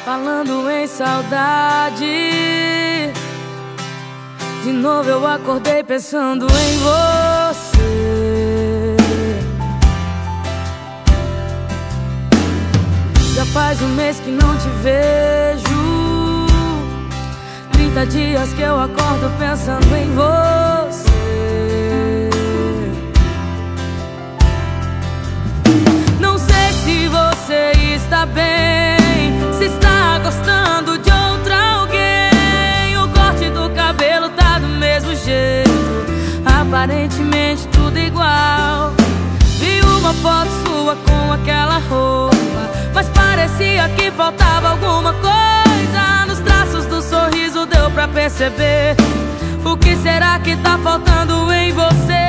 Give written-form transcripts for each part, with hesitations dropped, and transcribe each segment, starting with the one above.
Falando em saudade, de novo eu acordei pensando em você. Já faz um mês que não te vejo, 30 dias que eu acordo pensando em você. Não sei se você está bem, se está gostando de outra alguém. O corte do cabelo tá do mesmo jeito, aparentemente tudo igual. Vi uma foto sua com aquela roupa, mas parecia que faltava alguma coisa. Nos traços do sorriso deu pra perceber. O que será que tá faltando em você?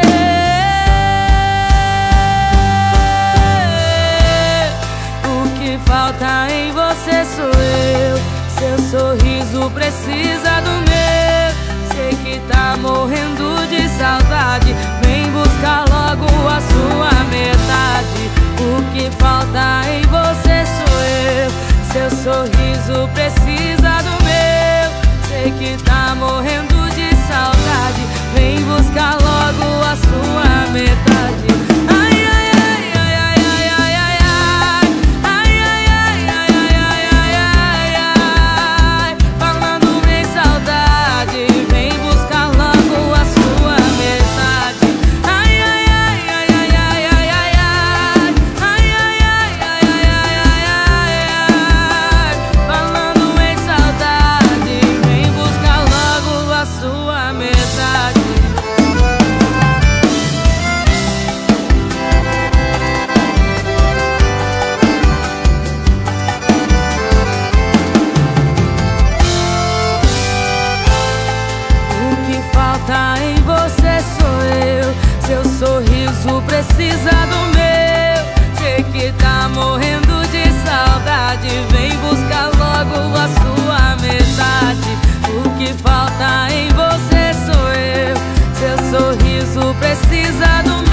O que falta em você sou eu. Seu sorriso precisa do meu. Sei que tá morrendo de saudade, vem buscar logo a sua metade. O que falta em você sou eu. Seu sorriso precisa do meu. Sei que tá morrendo de saudade, vem buscar logo a sua metade. Ai, ai, ai, ai, ai, ai, ai, ai, ai, ai, ai, ai, ai, ai, ai. Falando em saudade, vem buscar logo a sua metade. Ai, ai, ai, ai, ai, ai, ai, ai, ai, ai, ai, ai, ai, ai. Falando em saudade, vem buscar logo a sua metade. O que falta em você sou eu. Seu sorriso precisa do meu. Sei que tá morrendo de saudade, vem buscar logo a sua metade. O que falta em você sou eu. Seu sorriso precisa do meu.